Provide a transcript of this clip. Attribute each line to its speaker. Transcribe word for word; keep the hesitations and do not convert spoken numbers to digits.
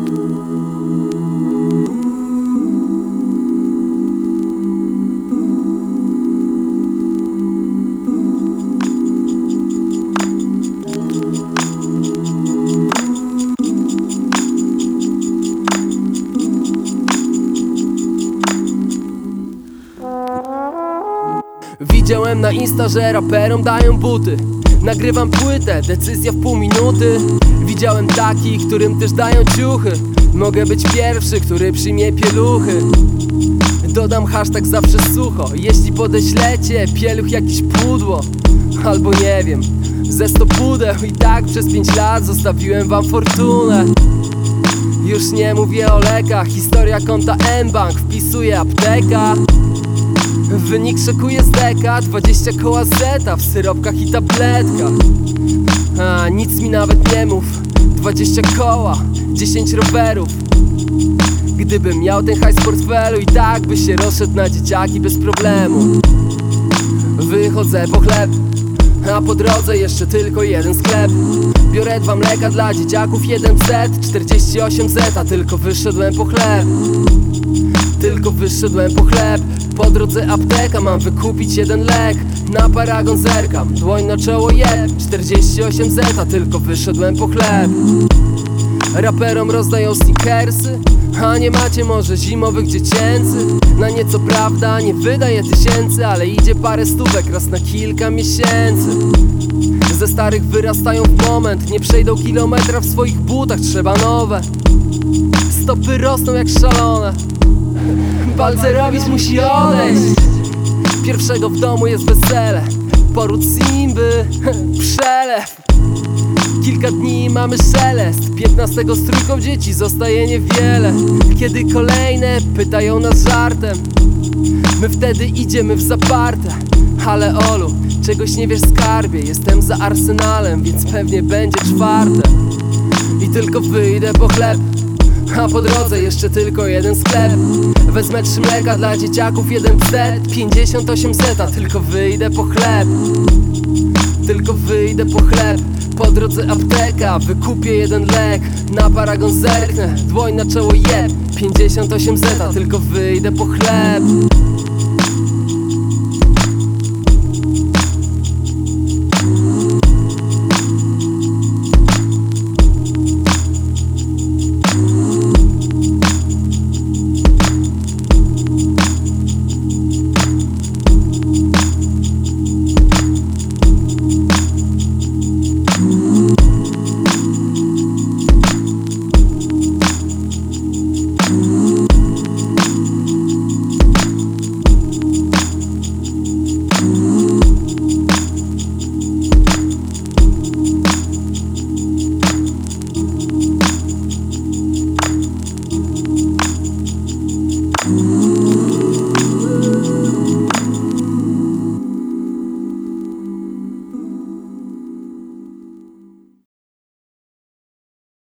Speaker 1: Widziałem na Insta, że raperom dają buty. Nagrywam płytę, decyzja w pół minuty. Widziałem takich, którym też dają ciuchy. Mogę być pierwszy, który przyjmie pieluchy. Dodam hashtag zawsze sucho. Jeśli podeślecie pieluch jakiś pudło, albo nie wiem, ze sto pudeł. I tak przez pięć lat zostawiłem wam fortunę. Już nie mówię o lekach, historia konta mBank, wpisuję apteka. Wynik szokuje z deka, dwadzieścia koła zeta w syropkach i tabletkach. A nic mi nawet nie mów, dwadzieścia koła, dziesięć rowerów. Gdybym miał ten hajs w portfelu, i tak by się rozszedł na dzieciaki bez problemu. Wychodzę po chleb, a po drodze jeszcze tylko jeden sklep. Biorę dwa mleka dla dzieciaków, jeden set, czterdzieści osiem zeta. Tylko wyszedłem po chleb, tylko wyszedłem po chleb. Po drodze apteka, mam wykupić jeden lek. Na paragon zerkam, dłoń na czoło jeb, czterdzieści osiem zeta. Tylko wyszedłem po chleb. Raperom rozdają sneakersy, a nie macie może zimowych dziecięcych. Na nie co prawda nie wydaje tysięcy, ale idzie parę stówek raz na kilka miesięcy. Ze starych wyrastają w moment, nie przejdą kilometra w swoich butach, trzeba nowe. Stopy rosną jak szalone, Balcerowicz musi odejść. Pierwszego w domu jest wesele, poród Simby, przelew. Kilka dni mamy szelest, piętnastego z trójką dzieci zostaje niewiele. Kiedy kolejne pytają nas żartem, my wtedy idziemy w zaparte. Ale Olu, czegoś nie wiesz skarbie, jestem za Arsenalem, więc pewnie będzie czwarte. I tylko wyjdę po chleb, a po drodze jeszcze tylko jeden sklep. Wezmę trzy mleka dla dzieciaków, jeden set, pięćdziesiąt osiem zeta. Tylko wyjdę po chleb, tylko wyjdę po chleb. Po drodze apteka, wykupię jeden lek. Na paragon zerknę, dłoń na czoło jeb, pięćdziesiąt osiem zeta. Tylko wyjdę po chleb.